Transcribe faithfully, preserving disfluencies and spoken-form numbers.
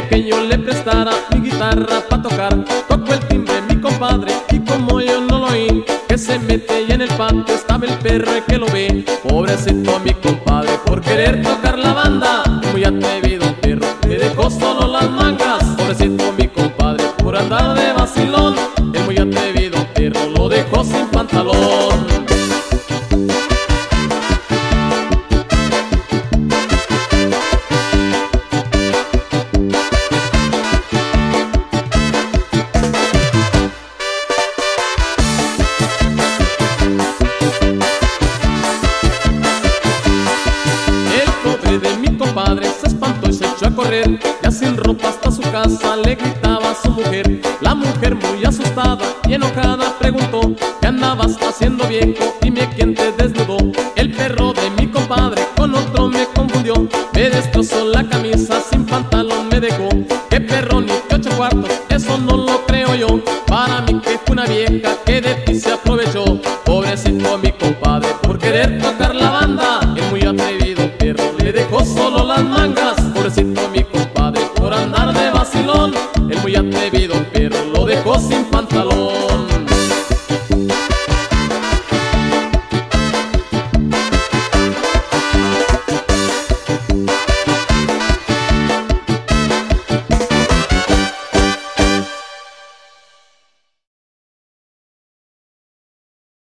pedía que yo le prestara mi guitarra pa' tocar. Tocó el timbre mi compadre y como yo no lo oí, que se mete y en el patio estaba el perro que lo ve. Pobrecito mi compadre por querer tocar la banda, muy atrevido perro, me dejó solo las mangas. Pobrecito mi compadre por andar de vacilón, el muy atrevido perro lo dejó sin pantalón. De mi compadre se espantó y se echó a correr, ya sin ropa hasta su casa le gritaba a su mujer. La mujer muy asustada y enojada preguntó: ¿qué andabas haciendo, viejo? Dime quién te desnudó. El perro de mi compadre con otro me confundió, me destrozó la camisa